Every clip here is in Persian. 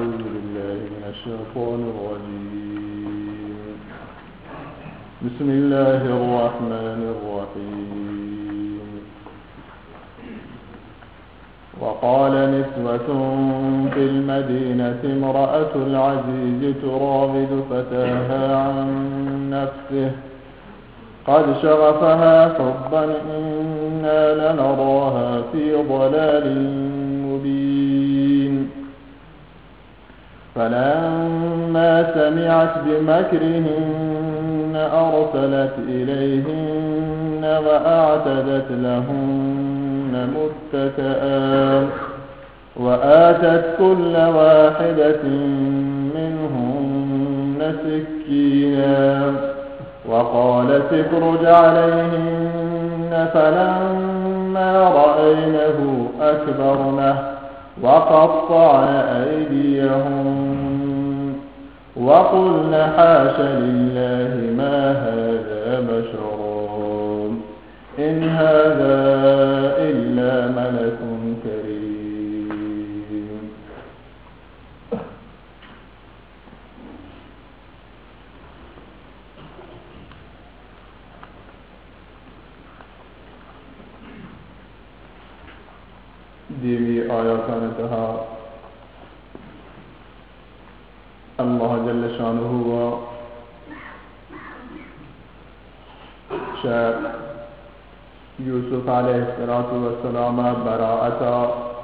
أعوذ بالله من الشيطان الرجيم. بسم الله الرحمن الرحيم. وقال نسوة في المدينة امرأة العزيز تراود فتاها عن نفسه قد شغفها حبا إنا لنراها في ضلال مبين. فلما سمعت بمكرهن أرسلت إليهن وأعتدت لهن متكئا وآتت كل واحدة منهن سكينا وقالت اخرج عليهن. فلما رأينه أكبرنه وقطعن أيديهن وقلن حاش لله ما هذا بشرا إن هذا إلا ملك كريم. دیمی آیاتان انتها الله جل شانه و شاید یوسف علیه السلام براءتا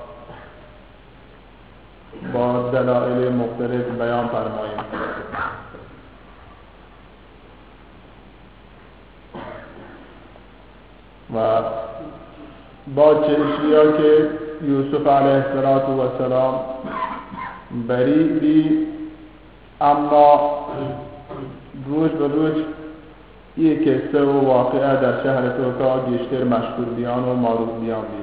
با دلائل مختلف بیان فرماییم. و با چشمیا که یوسف علیه السلام بری بی، اما روز به روز یک قصه و واقعه در شهر توکا بیشتر مشهور بیان و معروف بیان بی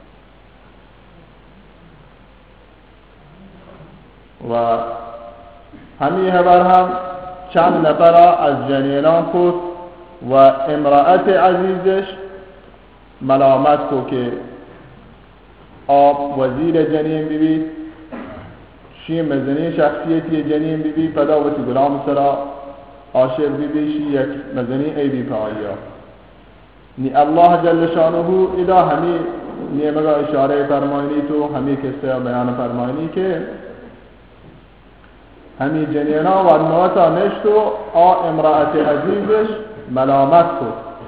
و همین خبر هم چند نفر از جنینان خود و امرأت عزیزش ملامت کو که آب وزیر جنین بیبی شی مزنی شخصیتی جنین بیبی پدا وتی غلام سرا عاشق بیبی شی یک مزنی ای بی پایا نی الله جل شانه اذا همی نیمگا اشاره فرمایلی تو همی قصه بیان فرمایلی که همی جنینا و نواتا نشتو آ امرأت عزیزش ملامت کو.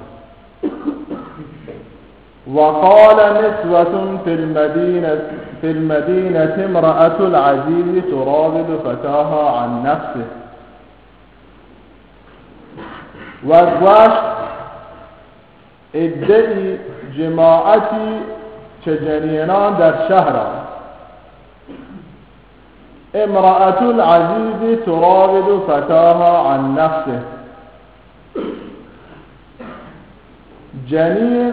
وقال نسوة في المدينة امرأة العزيز تراود فتاها عن نفسه. وگوشت ادعی جماعتی چه جنینان در شهر امرأة العزيز تراود فتاها عن نفسه. جنین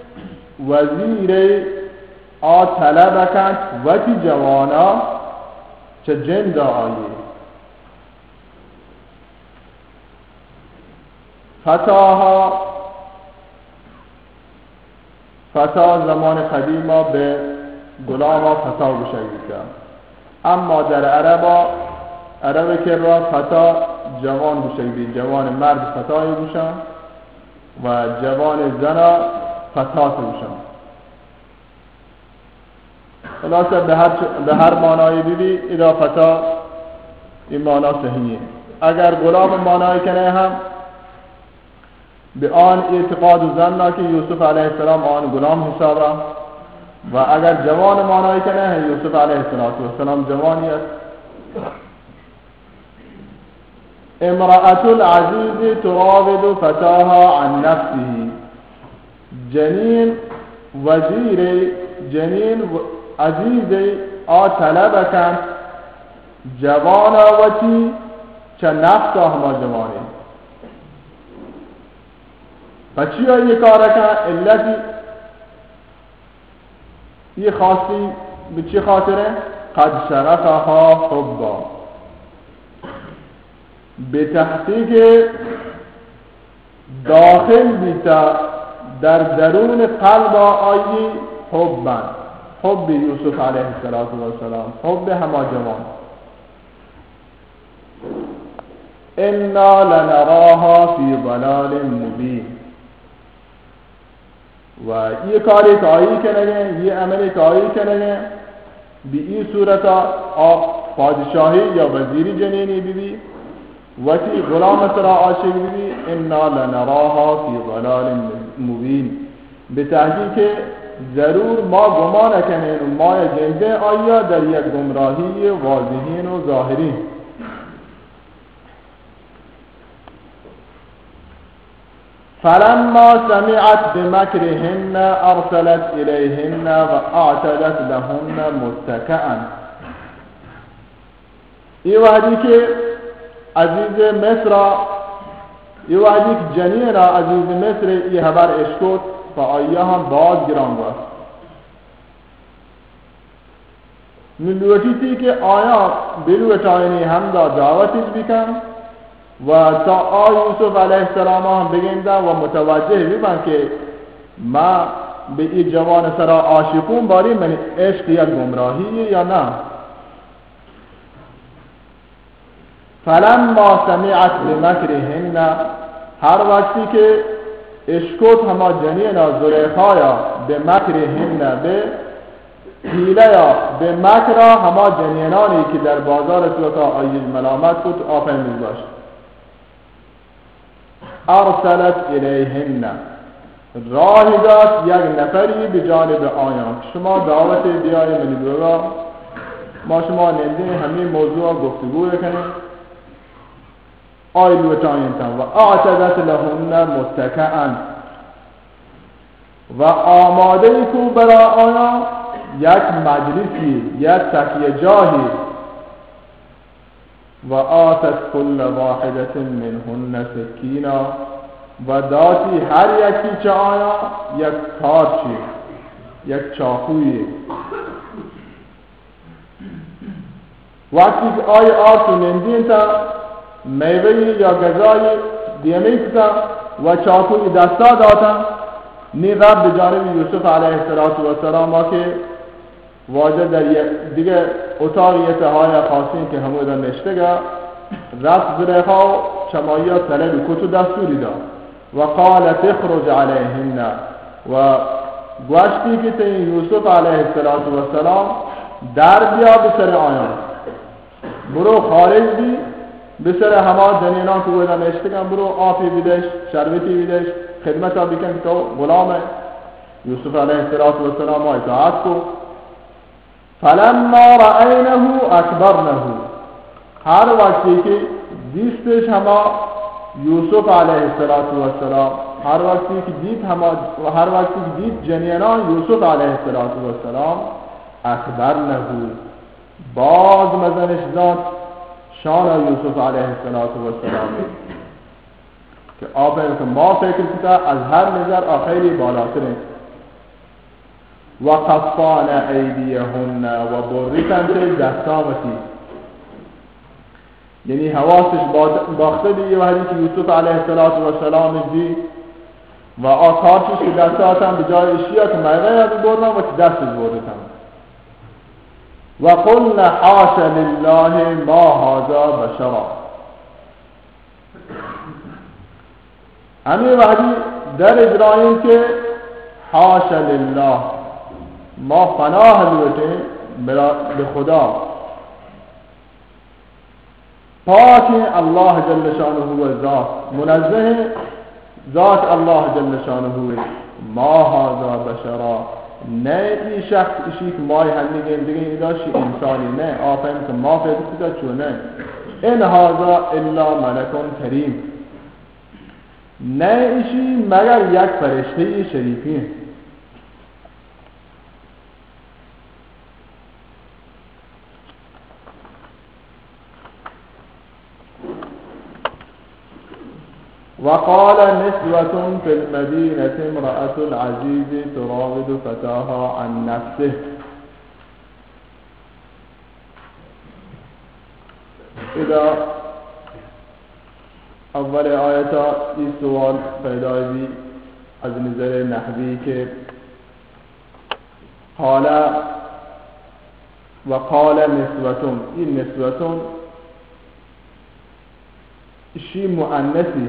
وزیر آ طلب کند وکی جوانا چه جن دا آیه. فتا زمان قدیما به غلاما فتا گوشگی کرد، اما در عرب که را فتا جوان گوشگی، جوان مرد فتای گوشن و جوان زنا فتات گوشن. خلاصه به هر معنای بیبی اذا فتا این معنی صحیحه. اگر غلام معنای کنه هم به آن اعتقاد و ظن که یوسف علیه السلام آن غلام حسابه، و اگر جوان معنای کنه یوسف علیه السلام جوانی است. امرأة العزیز تراود فتاها عن نفسه. جنین وزیر جنین عزیز آ طلب کن جوانا وتی چه نفس همه جوانی. و چی ها یہ کار کن علتی یہ خاصی به چی خاطره؟ قد شغفها حبا، به تحقیق داخل بیتا در درون قلب آیی حبا، حب یوسف علیه السلام، حب همه جوان. انا لنراها فی ضلال مبین. و یہ کاری کاری کنگے، یہ عملی کاری کنگے بی این صورت آپ پادشاہی یا وزیری جنینی بی وتی غلام سرا عاشق بی انا لنراها فی ضلال مبین. بتحقیق ضرور ما گمان کنیم ما جنده آیا در یک گمراهی واضحین و ظاهری. فلما سمعت بمكرهن ارسلت الیهن و اعتدت لهن متكئا. این وحدی که عزیز مصر، این وحدی که جنین عزیز مصر این خبر اشکت و آیا هم باز گران بود. ملوٹی تھی کہ آیا بلوٹائنی ہم دا دعوتش بکن و تا یوسف علیه السلام هم بگنده و متوجه ببن که ما به این جوان سرا عاشقون باری من عشق یک گمراهی یا نه. فلما سمعت بمکرهن، هر وقتی که اشکت همه جنین زلیخایا به مکرهن به حیله یا به مکر همه جنینانی که در بازار سوکا آیز ملامت بود آفه میگوشت. ارسلت الیهن، راه داد یک نفری به جانب آیان شما دعوت بیای منی بگا ما شما نمیدین همین موضوع گفتگو کنیم آیلو تاینتن و اعتدت لهن متکئا و آماده کو برای آیان یک مجلسی یک تکیه جاهی و آتت کل واحدت منهن سکینا و داتی هر یکی چه آیا یک کارچی یک چاقوی. وقتی که آی آسو نندین تا میوهی یا غذای دیمی کتا و چاقوی دستا داتا نیغب به جانب یوسف علیه السلام که واجه در دیگه اتاقیت های خاصی که همو در نشتگه رفت زلیخا و چمایی طلب کتو دستوری داد و قال تخرج علیهن و گوشتی که تین یوسف علیه السلام در بیا بسر آیان برو خارج بی بسر همه جنینان که در نشتگه برو آفی بیدش شربتی بیدش خدمت ها بکن که غلامه. یوسف علیه السلام اطاعت کو. فلما رأینه اکبرنه، هر وقتی که دیستش همه یوسف علیه السلام هر وقتی که دید جنینان یوسف علیه السلام اکبرنه باز مزنش داد شان یوسف علیه السلام که آفر که ما فکر کتا از هر نظر آخری بالاتره. و قطعن ایدیهن و بریتن که دستامتی یعنی حواسش باخته دیگه وحدی که یوسف علیه السلام دی و آکارشش که دستاتم به جای اشیا که میوه از بردن و که دستش بردتن و قلنا حاش لله ما هذا بشرا. همین وحدی در اجرائیم که حاش لله ما پناه لوٹیں به خدا پاک اللہ جل شانہ و ذات منزه ذات اللہ جل شانہ ما هذا بشرا نه این شخص اشی که مای هم میگیم دیگه ایداشی انسانی نه آفهم که ما فکر کده چونه این هذا الا ملک کریم نه اشی مگر یک فرشته شریفی. وقال نسوة في المدينة امرأة العزيز تراود فتاها عن نفسه. إذا اول آیتا این سوال پیدا بی از نظر نحوی که قال نسوة، این نسوة شی مؤنثی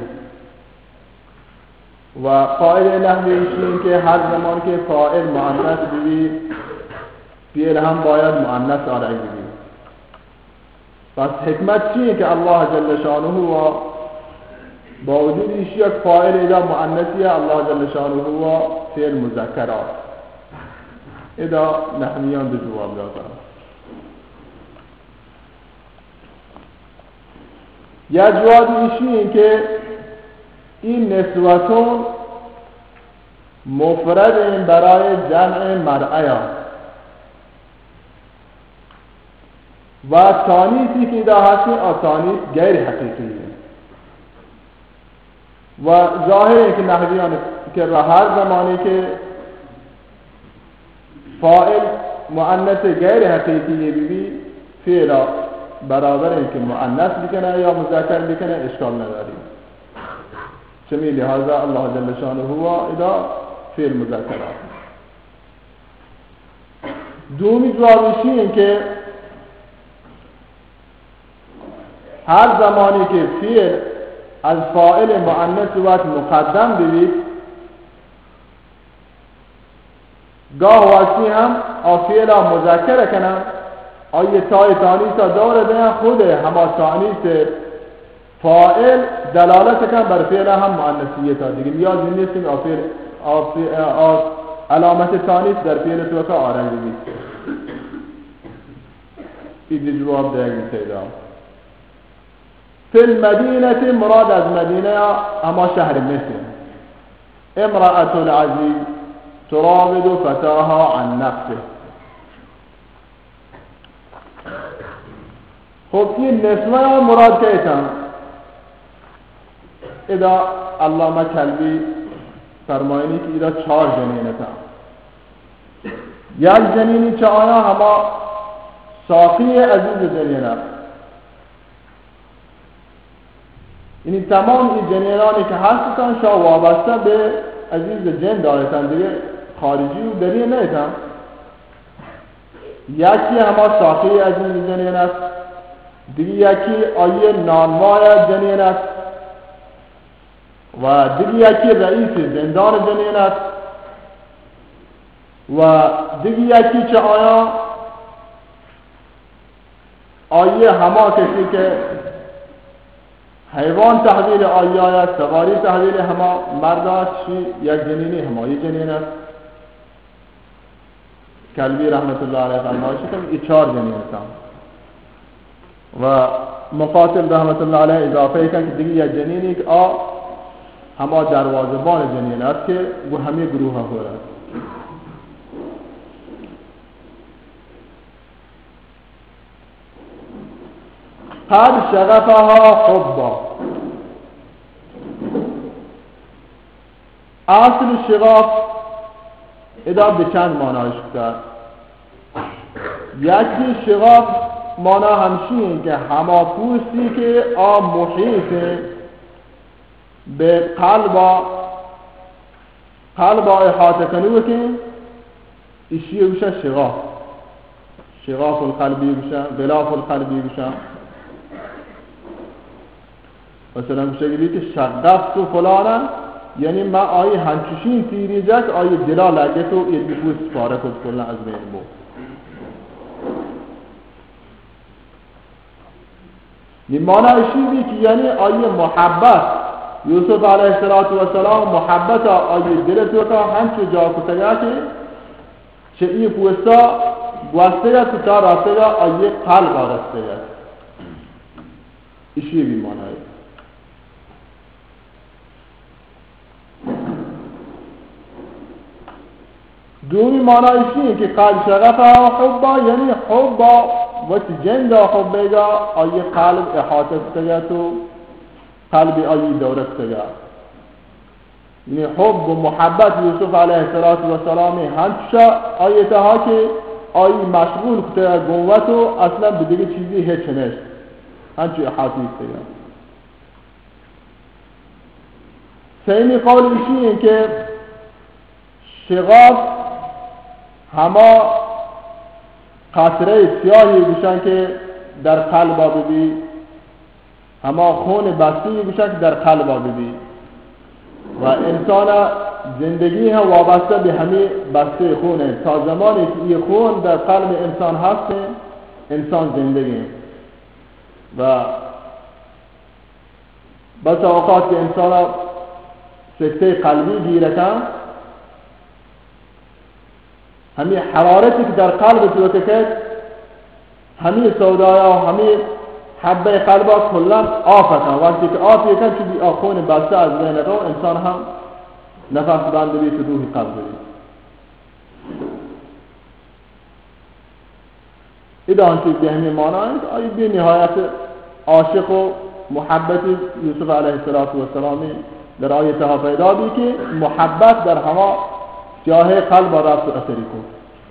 و قاعده نحوی این که هر زمان که فاعل مؤنث بی فعل هم باید مؤنث آرایی بی. پس حکمت چیه که الله جل شانه و با وجود ایش یک فاعل اذا مؤنثیه الله جل شانه و فعل مذکر اذا نحویان به جواب دادن. یا جواب ایشی این که این نسوتون مفرد برای جمع مرعه و تانیثی که دا هستی تانیث غیر حقیقیه و ظاهره که نحویان که هر زمانی که فاعل مؤنث غیر حقیقیه بی فعل برابر این که مؤنث بکنه یا مذکر بکنه اشکال نداری. چمی لحاظا الله جل شانه هو اذا فعل مذکر. دومی جوابشی این که هر زمانی که فعل از فاعل مؤنث وقت مقدم بید گاه وقتی هم فعل مذکر کنن آیه تای تانیث داره بین خود همه تانیث فاعل دلالت کن بر فعل هم مؤنثیت ها دیگه نیازی نیست که علامت تانیث در فعل تو که آرنگی نیست. این جواب دیگه تیدا فی المدینه مراد از مدینه اما شهر مصر. امرأة العزیز تراود فتاها عن نفسه. خب این نسوه مراد که ایتن اذا علامه کلبی فرماینی که ایده 4 جنینه تن. یک جنینی چه آیا همه ساقی عزیز جنینه یعنی تمام این جنینانی که هستن شا وابسته به عزیز جن دارتن دیگه خارجی و دریه نیتن. یکی همه ساقی عزیز جنین است دیگه یکی آیه نانوای جنین است و دیگه یکی رئیس زندان جنین است و دیگه یکی چه آیه همه کسی که حیوان تحویل آیه است سواری تحویل همه مرد است یک جنینی همه یک جنین است. کلبی رحمت الله علیه فرمایش کنم این 4 جنین است و مقاتل رحمت الله علیه اضافه کن که دیگه یک جنینی که همه دروازه‌بان جنین است که همه گروه ها هست. قد شغفها حبا. اصل شغاف ادا به چند معناش کرد. یکی شغاف مانا همشین که همه پوستی که محیط به قلب احاطه کنه که ایشیه بشه شغاف القلبی بشه غلاف القلبی بشه. مثلا بشه که شغفت و فلانا یعنی ما آیه همچشین تیری جک آیه دلا لگه تو یه پوست پاره کد کلا از بین بود. معنیشی بی که یعنی آیه محبت یوسف علیه السلام محبت آیه دل تو که همچه جا کتگه که چه این پوستا گوسته گه تا راسته گه آیه قلب آرسته گه ایشی بی معنی. دومی معنیشی که قلب شغفه حبا یعنی حبا وقتی جند حبه گا آیه قلب احاطه کتگه تو قلب آیه دوره کتگه یعنی حب و محبت یوسف علیه السلام همچه آیه ها که آیه مشغول کتگه گوت و اصلا به دیگه چیزی هیچ نشت همچه احاطه کتگه. سیمی قول ایشی این که شغاف همه قطره سیاهی بشن که در قلب ببی اما خون بسته بشه که در قلب ببی و انسان زندگی هم وابسته به همین بسته خونه. تا زمانی که این خون در قلب انسان هست انسان زندگی. و بس اوقات که انسان سکته قلبی گیره کن، همین حرارتی که در قلب تو که همین سودایا و همین حبه قلبا کلا آفتن. وقتی که آف یکن چو بی آخون بسته از بین رو انسان هم نفس بنده بی تو روحی قلب بی. ایدان چیز به همین معنی است. آیه بی نهایت عاشق و محبت یوسف علیه السلامی در آیه ها پیدا بی که محبت در همه جاه قلب رفت و اثری کن.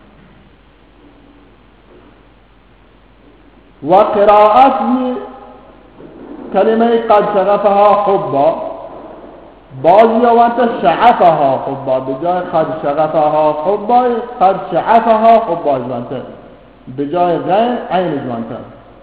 و قراءت کلمه قد شغفها حبا، بعضی وقت شغفها حبا، بجای قد شغفها حبا قد شغفها حبا جوانتر، بجای غین عین جوانتر.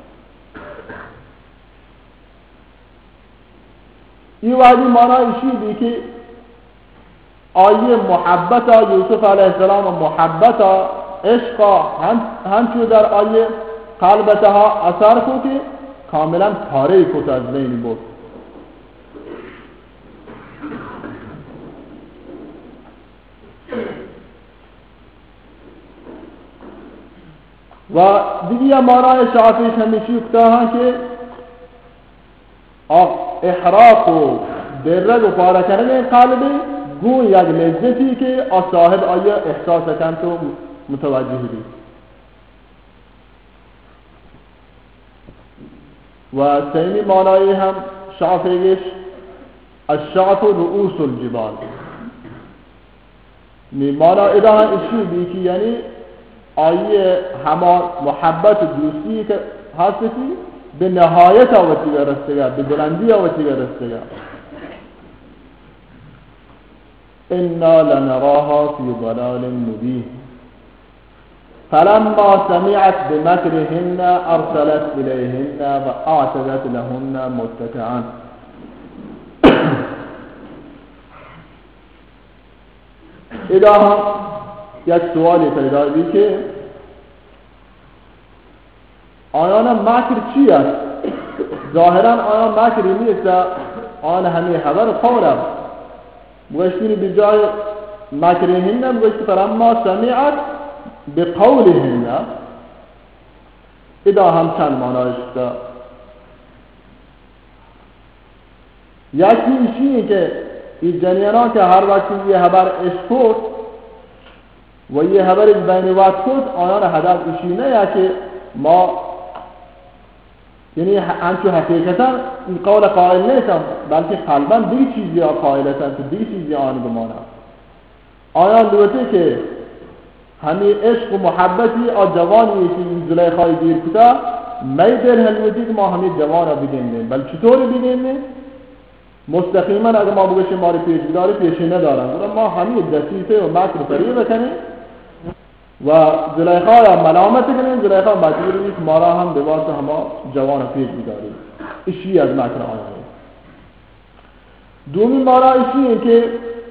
این وحدی معنیشی بی که آیه محبت یوسف علیه السلام و محبت عشق همچون در آیه قلبتها اثر کو که کاملا پاره کت از بین بود. و دیگه معنای شافیش همیشه کتا ها که احراق و درد و پاره کردن قلب گون یک لذتی که صاحب آیه احساس کن تو متوجه بید. و سیمی معنای هم شافیش الشعف رؤوس الجبال، معنی ادامه اشی بی که یعنی آیه همه محبت دوستی که هستی به نهایت آوتی رستگاه، به بلندی آوتی رستگاه. انا لنراها في ضلال مبين فلما سمعت بمكرهن ارسلت اليهن واعتدت لهن متكئا. اذا یک سوالی پیدا بی که آیان مکر چی است؟ ظاهرا آیان مکری نیست، آن همه خبر قوله بگشتینی بجای مکرهن بگشتی فلما سمعت بقولهن. ادا هم چند معنایش ده. یکی ایشی که این جنیانا که هر وقتی یه خبر اشکود و یه خبر بین وقت کد آیان هدف ایشی نه یا که ما یعنی همچون حقیقتا این قول قائل نیستم بلکه قلبا دیگه چیزی ها قائلتن که دیگه چیزی آنی بمانه. آیان دوته که همین عشق و محبتی جوانی که این زلیخای دیر کتا می در هلوتی که ما همین جوان را بگیمیم. بل چطور بگیمیم؟ مستقیما اگر ما بگشیم ما رو پیش بداره پیشی ندارن، ما همین دسیسه و مکر فریه بکنیم و زلیخا را ملامت کنیم. زلیخا مجبوری که ما را هم به واسه همه جوان پیش بداریم. اشی از مکر آیانه. دومی مارا اشی این که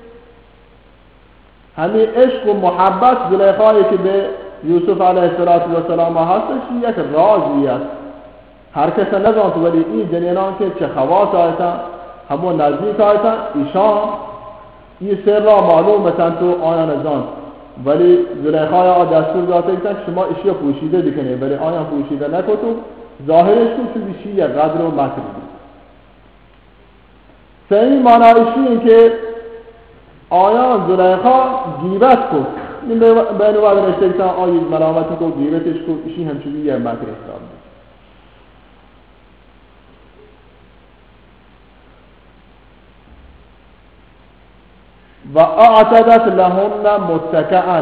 همین عشق و محبت زلیخایی که به یوسف علیه السلام هستش یک رازی است. هر کس نزانت ولی این جنینان که چه خواص آیتن همون نزدیک آیتن ایشان این سر را معلوم بتن تو آیان نزان. ولی زلیخای دستور داده که شما اشیا پوشیده بکنه ولی آیان پوشیده نکن تو ظاهرش کن تو بیشی یک قدر و مکر بود. سهمی معنایشی این که آیان زلیخا گیبت کن این بین وقت نشته که آیه ملامتی کن گیبتش کن اشی همچونی یک مکر حساب بود. و اعتدت لهن متکئا.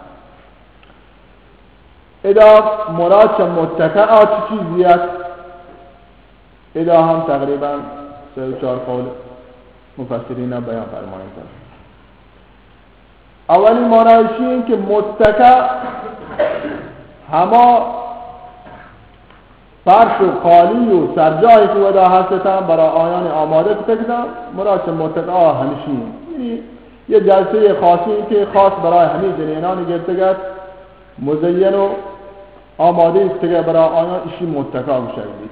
ادا مراد چه متکئا چه چیزی است؟ ادا هم تقریبا 3-4 قول مفسرین بیان فرمایند. اولی معنیش این که متکئ همه فرش و قالی و سرجایی که ودا هستن برای آیان آماده کردن مراد متقا همیشین. یعنی یه جلسه خاصی که خاص برای همه جنینان گرفته گرد مزین و آماده است که برای آیان ایشی متقا بشید.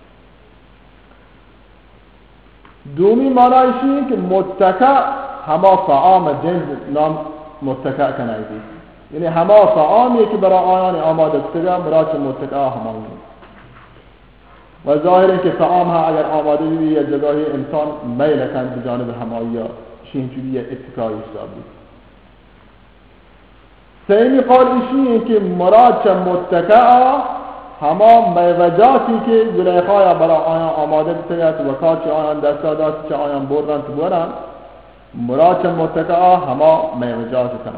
دومی معنیشی که متقا هما طعام جنس نام متقا کنایدی، یعنی هما طعامی که برای آیان آماده کردن مراد متقا همانی. و ظاهره که طعام ها اگر آماده بی یا جگاهی انسان میل کن به جانب همایی شینجوری اتکایی حسابی. سیمی قول ایشی که مراد چه متقا هما میوجاتی که زلیخای برای آیان آماده کردن و کاچه آیان دستادات چه آیان بردن تو برن مراد چه متقا هما میوجات کن.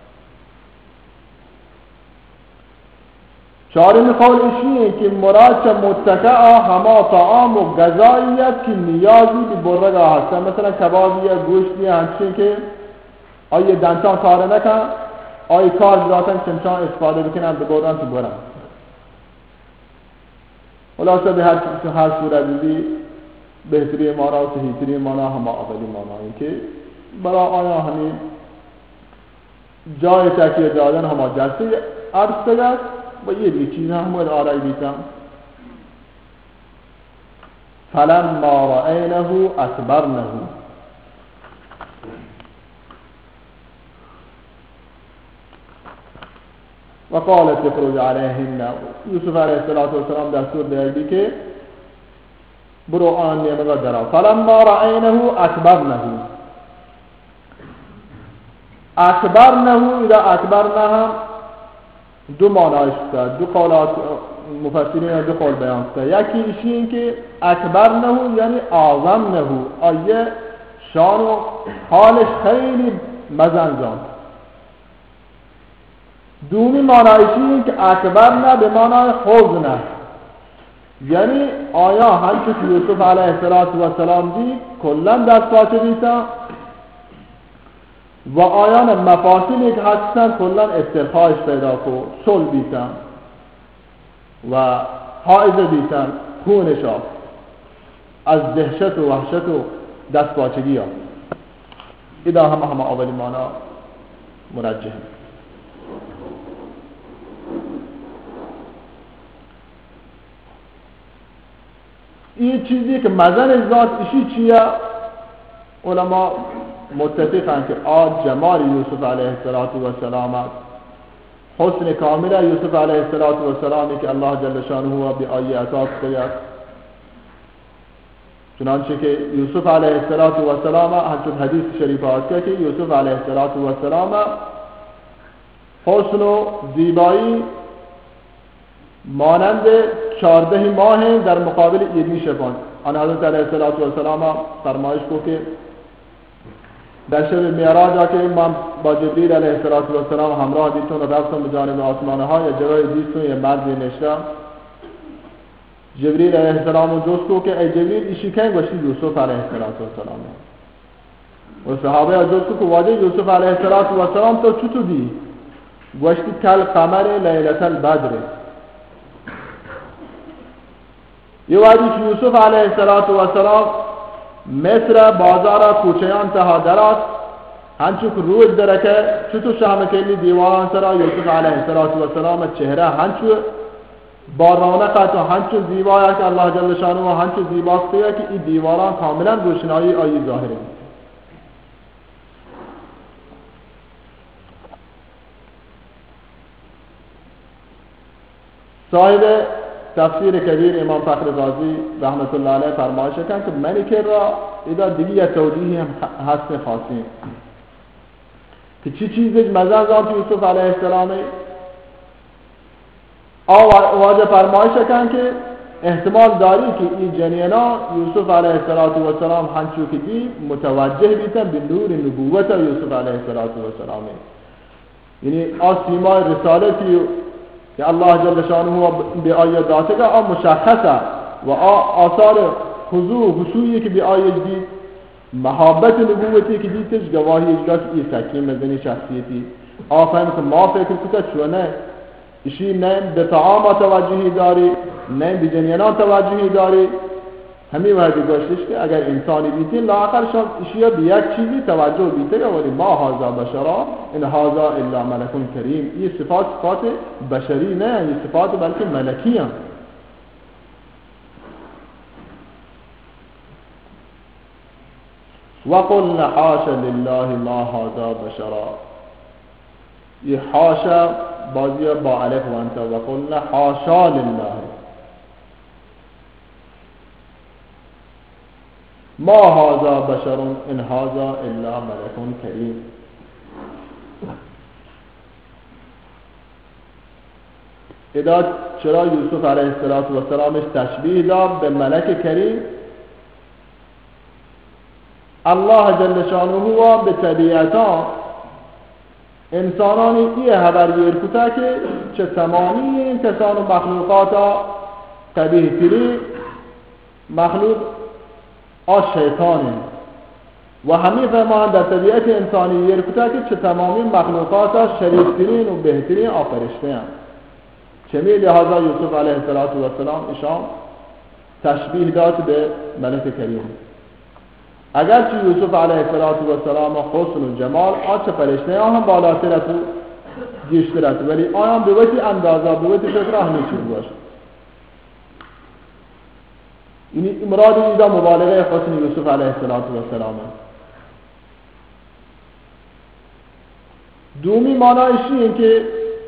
چهارمی قول ایشیه که مراد چه متقا هما طعام و غذاییت که نیازی به برگا هستن، مثلا کبابیه گوشتی همچین که آیه دنچان کار نکن آیه کار ذاتن چمچان استفاده بکنن بگردن تو برن. خلاصه به هر صورت دیدی بهتری مانا و صحیحتری مانا هما اولی مانایی که برای آیا همین جای تکیه دادن هما جلسه عرض تگست و یه دی چیز هم باید آرائی بیتم. فلما رأینه اکبرنه و قالت اخرج علیهن. یوسف علیه السلام دستور دادی که برو آن نیمگا درا. فلما رأینه اکبرنه اذا اکبرنه دو معنایش کرد، دو قولات مفسرین دو قول بیان کرد. یکی ایشی این که اکبرنه یعنی اعظمنه، آیه شان و حالش خیلی مزنجان. دومی معنایش این که اکبرنه به معنای حزنه، یعنی آیا همچه که یوسف علیه السلام دید کلن دست پاچه بیتا و آیان مفاصلی که هستن کلن استرخایش پیدا کو سل بیتن و حائزه بیتن خونشا از دهشت و وحشت و دست پاچگی ها. ایدا همه اولی مانا مرجح. این چیزی که مزن ذات ایشی چیه علماء متفقن که جمال یوسف علیه السلام حسن کامل یوسف علیه السلامی که الله جل شانه به آیه عطا کرد. چنانچه که یوسف علیه السلام همچون حدیث شریف آورده که یوسف علیه السلام حسن و زیبایی مانند 14 ماه در مقابل ایدی شبان. آن حضرت علیه السلام فرمایش کو که در شب معراج که من با جبریل علیه السلام همراه دیدتون و رفتم به جانب آسمانه ها یا جوای دیدتون یه مردی نشتم. جبریل علیه السلام جست کو که ای جبریل ایشی کنگ گوشتی یوسف علیه السلام و صحابه جست کو واجه یوسف علیه السلام تو چطور دی؟ گوشتی کل قمر لیلت البدر. یه وقتی که یوسف علیه السلام مصر بازار کوچیان تها دراست هنچو که روز درکه چطور شهم کلی دیواران سرا یوسف علیه السلام چهره هنچو با رونقت و هنچو زیبایی که الله جل شانه و هنچو زیباسته که این دیواران کاملا روشنایی آیی ظاهره. صاحب تفسیر کبیر امام فخر رازی رحمت الله علیه فرمایش کردند که ملکه را ایدا دیگه توجیهی هم هست خاصی که چی چیزش مزن زاد یوسف علیه السلام واجه فرمایش کردند که احتمال داری که این جنینا یوسف علیه السلام هنچو که دی متوجه بیتن به نور نبوت یوسف علیه السلام، یعنی سیمای رسالتی که الله جل شانه به آیه داده که مشخصه و آثار خضوع و خشوعی که به آیه دید محبت نبوتی که دیدش گواهی اجلاس ای سکیم مزنی شخصیتی فهم که ما فکر کتا چونه اشی نه به طعام توجهی داری نه به جنینا توجهی داری. همین وقتی گوشتش که اگر انسانی بیتی لااقل شان اشیا به یک چیزی توجه بیته ولی ما هذا بشرا ان هذا الا ملک کریم. این صفات بشری نه، این صفات بلکه ملکی هست. وقلنا حاشا لله ما هذا بشرا. یہ حاشا بازی با الف وانتا وقلنا حاشا لله ما هذا بشر ان هذا الا ملك کریم. ادا چرا یوسف علیه السلامش تشبیه داد به ملک کریم؟ الله جل شانه و به طبیعتا انسانانی این خبر بیرکتا که چه تمامی این کسان و مخلوقاتا قبیح تری مخلوق شیطانه و همین فرمان در طبیعت انسانی بیرکتا که چه تمامی مخلوقاتا شریفترین و بهترین آفرشته هم. چمی لحاظا یوسف علیه السلام اشان تشبیه داد به ملک کریم. اگرچه یوسف علیه السلام حسن و جمال آنچه فرشته هم بالاتر است و گیشتر است ولی آیان به وقتی اندازه به وقتی فکر همه چیز باشه. این مراد ایده مبالغه حسن یوسف علیه السلام. دومی معنایش این که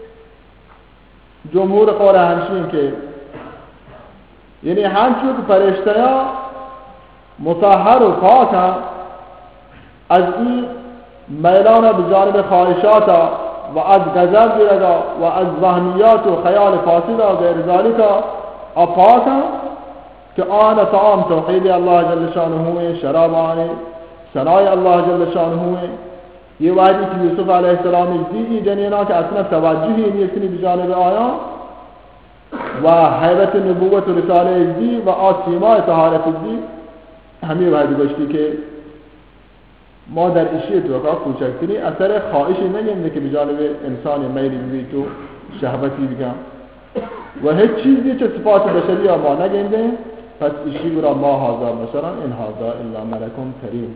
جمهور قول همشین که یعنی همچون که فرشته ها مطهر و پاک هم از این میلان به جانب خواهشات و از غضب گیرگا و از وهمیات و خیال فاسد و غیر ذالک پاک هم که آن طعام توحید الله جل شانه شراب آنه ثنای الله جل شانه. یہ وادی که یوسف علیه السلام دیدی جنینا که اصلا توجهی نیستنی به جانب آیان و حیبت نبوت و رساله دی و آسیمای طهارت دی همین وحدی گوشتی که ما در اشی توقع کوچکتری اثر خواهشی نگنده که بجانب انسان میلی ببید و شهوتی بگم و هیچ چیزی چه صفات بشری ما نگنده. پس اشی برا ما هذا بشرا ان هذا الا ملک کریم.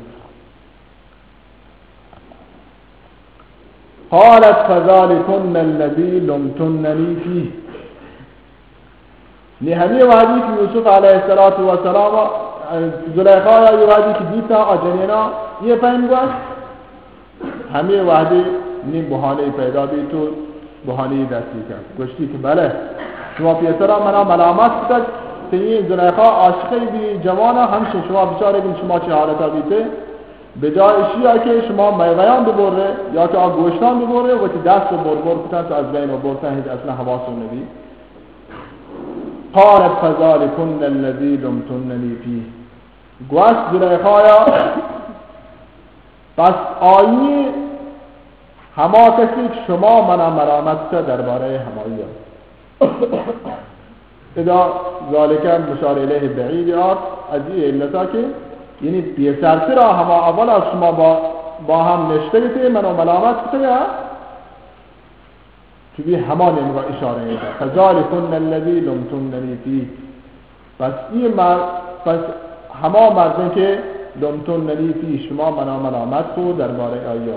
قالت فذلكن الذي لمتنني فيه. نهمی وحدی که یوسف علیه السلام زلیخا یا یه وحدی که دیتا آجنینا یه فهم گوشت همه وحدی نیم بحانه پیدا بید تو بحانه دستی کرد گوشتی که بله شما پیسرا منا ملامت کتک که این زلیخا عاشقی بی جوانا همشون شما بچاره بین شما چه حالتا بیته به جای اشیایی که شما میویان ببره یا که گوشتان ببره و که دست رو بر کتن تو از بین رو برتن هیچ اصلا حواس رو نبید. قالت فذلكن الذي لمتنني فيه. گوشت زلیخایا پس آیی هما کسی که شما منا مرامت که درباره همایی ادا ذالک مشار الیه بعید آت از این علتا که یعنی پیسرتی را هما اول از شما با هم نشته منو ملامت کته که بی همان این را اشاره ایده فذلكن الذی لمتننی فیه. پس این پس هما مردن که لمتننی فیه شما منو ملامت کو درباره آیا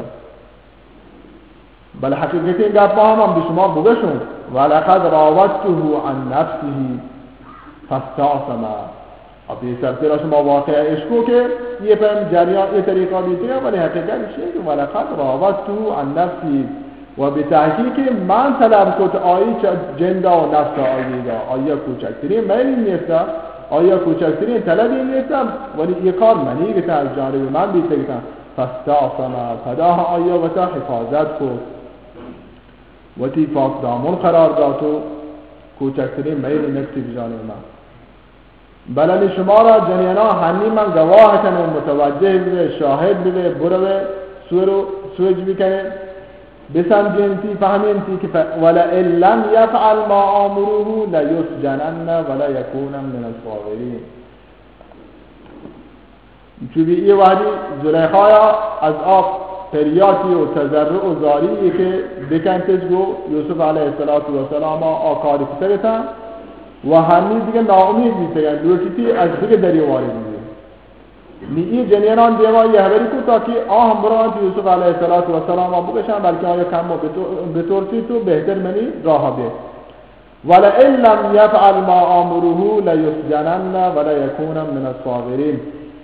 بل حقیقت این گفت هم به شما بگشون ولقد راودته عن نفسه فاستعصم. ابھی سرتے را شما واقعہ عشقو کہ یہ فهم جریان یہ طریقہ دیتے ہیں ولی حقیقت یہ کہ ولقد راودته عن نفسه و بتحقیق من طلب کت آیی جنده و نفس آیا کوچکترین میلی نیستا آیا کوچکترین طلبی نیستا ولی یہ کار منی گتا از جانب من بیتے گتا فاستعصم فداها آیا و تا حفاظت کو و تی پاک دامن قرار داتو کوچکترین میلی نفسی بجانب من. بلنی شما را جنینا هنی من گواه کنه و متوجه بده شاهد بده بروه سویج بکنه بسنجنتی فهمینتی که ولئن لم یفعل ما آمروه لیسجنن ولا یکونن من الصاغرین. چوبی ای وحدی زلیخایا از آب فریاتی و تضرع و زاری که بکنتش گو یوسف علیه السلام آکاری کترتن و همی دیگه ناامید بیتگن دوکیتی از دیگه دری واری دیگه نیی جنینان دیما یه هبری کو تا که هم بران یوسف علیه السلام بگشن بلکه آیا کم بطورتی تو بهتر منی راه بیه ولئن لم يفعل ما آمره لیسجنن ولیکون من الصاغرین.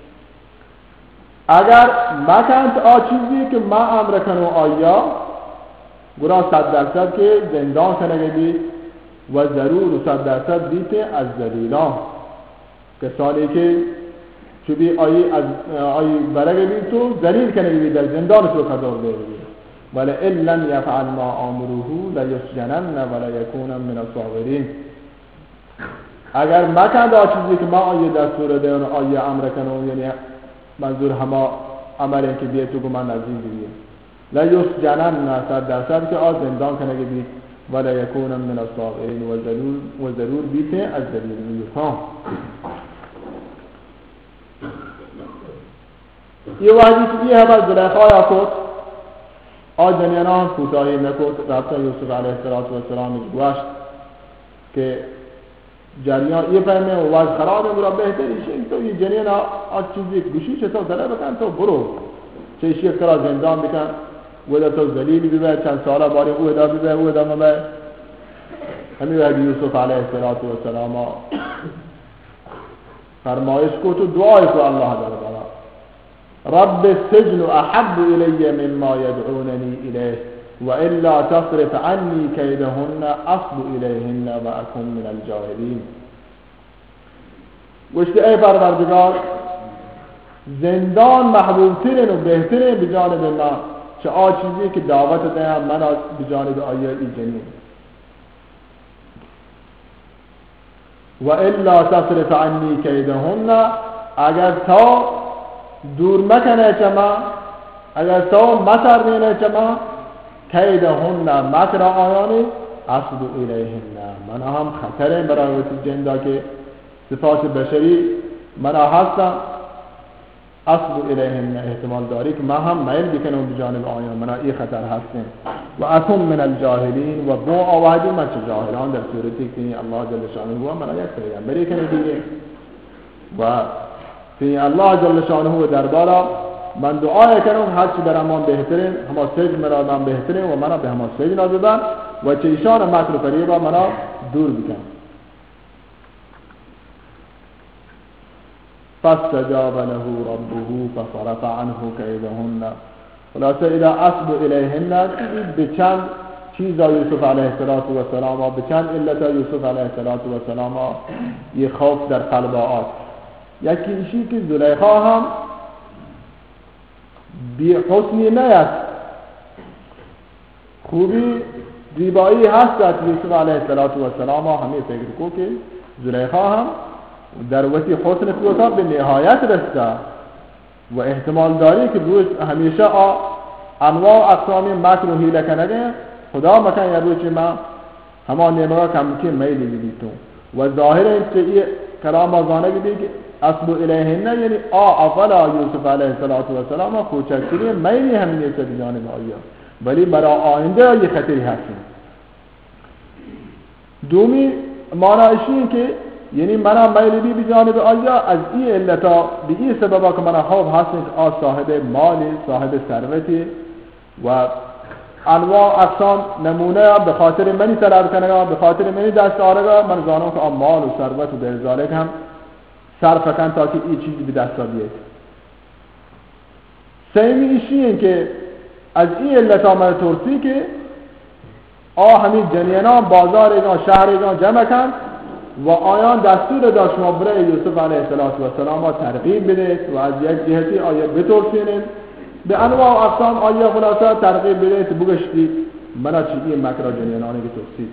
اگر مکند چیزی که ما امر کنو آیا گرا 100% که زندان کنگه بی و ضرور 100% بیته از ذلیلان کسانی که چوبی آیی برگه بی تو ذلیل کنگه بی در زندان تو قدر بی ولئن لم يفعل ما آمره لیسجنن ولیکون من الصاغرین. اگر مکند چیزی که ما آیه دستور دهن آیه امر کنو یعنی منظور همه عملی که بیه تو گمان نزدیک بیه لیسجنن 100% که زندان کنه بی ولیکون من الصاغرین و ضرور بیته از ذلیلین. یه وحدی که یه همه زلیخا یا کد جنینان کوتاهی نکد رابطه یوسف علیه السلام گوشت که جریان یه فهمه و وضع خرابه برا بهتریشه تو یه جنین چیزی گوشی چطور داره بکن تو برو چه شیخ کرا زندان بکن و دا تو ذلیلی بیبه چند ساله باری او دا بیبه او دا مبه همین وحدی یوسف علیه السلام فرمایش کو تو دعای کو الله داره بلا رب السجن احب الی مما یدعوننی الیه وإلا تصرف عني كيدهن أصب إليهن وأكون من الجاهلين. گوشت ای پروردگار زندان محبوب ترین و بهترین بجانب ما چه چیزی که دعوت دهم من بجانب آیه ای جنین وإلا تصرف عني كيدهن اگر تا دور مکنه چما اگر تا مترمینه چما کیدهن مکر آیانی اصب الیهن من هم خطره برای وقتی جندا که صفات بشری من هستم اصب الیهن احتمال داری که من هم میل بکنم بجانب آیان من این خطر هستم و اکون من الجاهلین و بو آوازی من چه جاهلان در صورتی که الله جل شانه هو من یک پیغمبری کنه دیگه و که الله جل شانه هو در بالا من دعای کنم هر چی برام بهترین همه سجن مرادم بهترین و منو به همه سجن ببر و چه ایشان مکر و فریبا منو دور بکن. فاستجاب له ربه فصرف عنه كيدهن. خلاصه اذا اصب الیهن بچند چیزا یوسف علیه السلام و بچند علتا یوسف علیه السلام یه خوف در قلب آت. یکی ایشی که زلیخا هم بی حسنی نیست خوبی زیبایی هست یوسف علیه السلام همه فکر کو که زلیخا هم در وقتی حسن خودتا به نهایت رسته و احتمال داری که روش همیشه انواع و اقسام مکر و حیله کنگه خدا مکن یا روچی ما همان نیمگا کم که میلی بیتون و ظاهر این که این کلام آزانه بید که اصب الیهن یعنی افلا یوسف علیه السلام خوچکتری میلی همین نیسته بجانب آیا ولی برای آینده یه خطری هستیم. دومی معنیشی این که یعنی منا میلی بی بجانب آیا از این علتا به این سببا که منا خوف هستیم که صاحب مالی صاحب ثروتی و انواع اقسام نمونه به خاطر منی طلب کنگا به خاطر منی دست آرگا من زانم که مال و ثروت و بهزالک هم صرف کن تا که این چیزی به دست بیاد. سیمی ایشی این که از این علتا من ترسی که همین جنینان بازار اینا شهر اینا جمع کن و آیان دستور داشت شما برای یوسف علیه السلام ترغیب بدید و از یک جهتی آیا بترسینید به انواع و اقسام آیا خلاصه ترغیب بدید بگشتید منا چی این مکر جنینانی که ترسید.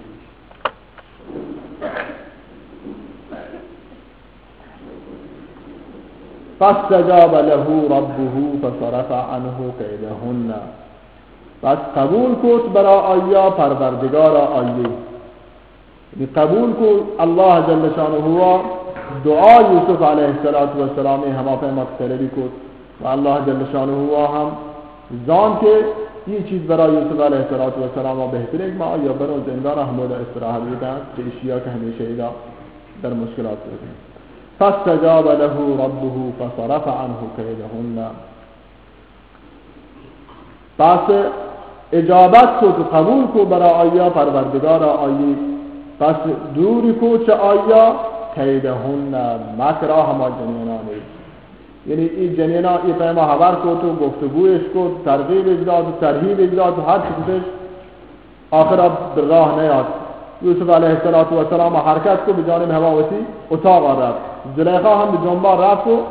فاستجاب له ربه فصرف عنه كيدهن. پس قبول کد برای آیا پروردگار آیه قبول کو الله جل شانه هو دعا یوسف علیه السلام همه پیمات طلبی کد و الله جل شانه هو هم زان که این چیز برای یوسف علیه السلام بهتره که ما یا برون زندان حمود استراحت بیدن که اشیا که همیشه ایدا در مشکلات بودن. فاستجاب له ربه فصرف عنه کیدهن. پس اجابت کو تو قبول کو برای آیا پروردگار آیی، پس دوری کو چه آیا کیدهن مکرا همه جنینانه. یعنی این جنینا این پیما خبر کو تو گفتگویش کو ترغیب داد و ترهیب داد و هر چیزش آخر در راه نیاد. یوسف علیه السلام حرکت کو به جانب هواوتی اتاق رفت. زلیخا هم به جنبار رفت و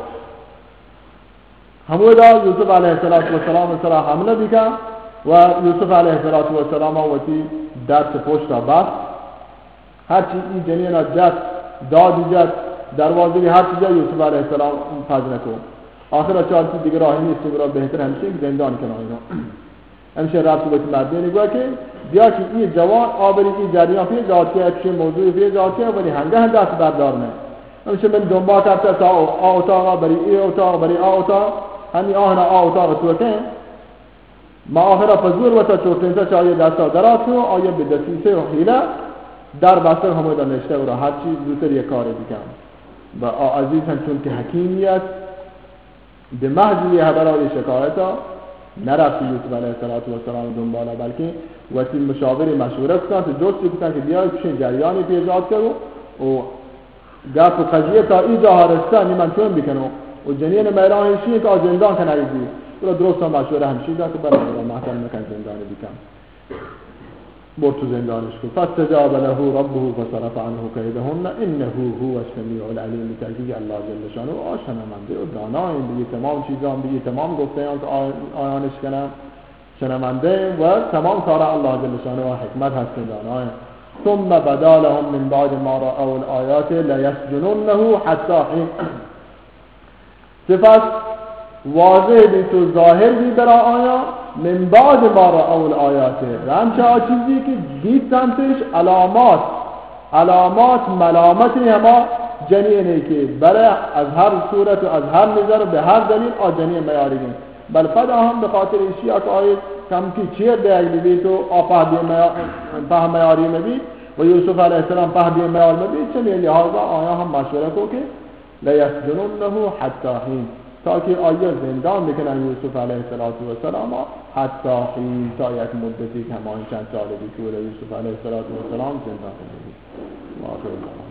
همودا یوسف علیه السلام سر حمله بکن و یوسف علیه السلام وتی دست پشت بست. هرچی این جنینا جد دادی جد دروازه هر چیزا یوسف علیه السلام پذیر نکن. آخر چهارتی دیگه راهی نیست و بهتر همیشه که زندان کنه اینا. همیشه رفت و بیت مردی نگوه که بیا که این جوان آبری این جریان پیش جاتیه چه موضوعی پیش جاتیه ولی هنگه دست بردار نه. همیشه من دنبال کرده تا اتاق بری ای اتاق بری اتاق همین آهنا اتاق تو که ما آخر پزور و تا چوتنسا چای دستا دراز کنو آیا به دسیسه و حیله در بستر همه دانشته و را هر چیز دوتر یک کاری بکن. و عزیز هم چون که حکیمیت به محضی برای شکایتا نرفتی یوسف علیه السلام دنبالا بلکه وقتی مشاوری مشوره کردن تو جستی کردن که بیای چه جریانی پیشات کرو و گفت و قضیه تا اینجا هرسته من چون بکنو و جنین میران هیچی که زندان کنه ایزی برای درست هم مشوره همشی داد که برای محتم نکن زندانی بکن برد تو زندانش کن. فاستجاب له ربه فصرف عنه کیدهن انه هو السمیع العلیم. تحقیق الله جل شانه و شنونده و دانای دیگه تمام چیزان دیگه تمام گفته‌ام که آیانش کنم شنونده و تمام کار الله جل شانه و حکمت هست دانای. ثم بدا لهم من بعد ما رأوا الآیات لیسجننه حتی حین. صفت واضح بی تو ظاهر بی برای آیا من بعد ما رأوا الآیات همچه چیزی که دید سمتش علامات ملامتی همه جنینه که برای از هر صورت و از هر نظر به هر دلیل جنین میاریم بل فدا هم به خاطر اشیاء که آیه کم که چیر دیگه بی تو فهم میاریم بی و یوسف علیه السلام فهم میاریم بی چنین لحاظا آیا هم مشوره کو که لیسجننه حتی حین تا که آیا زندان بکنن یوسف علیه السلام حتی حین تا یک مدتی که همان چند ساله بی که یوسف علیه السلام زندان بکنن.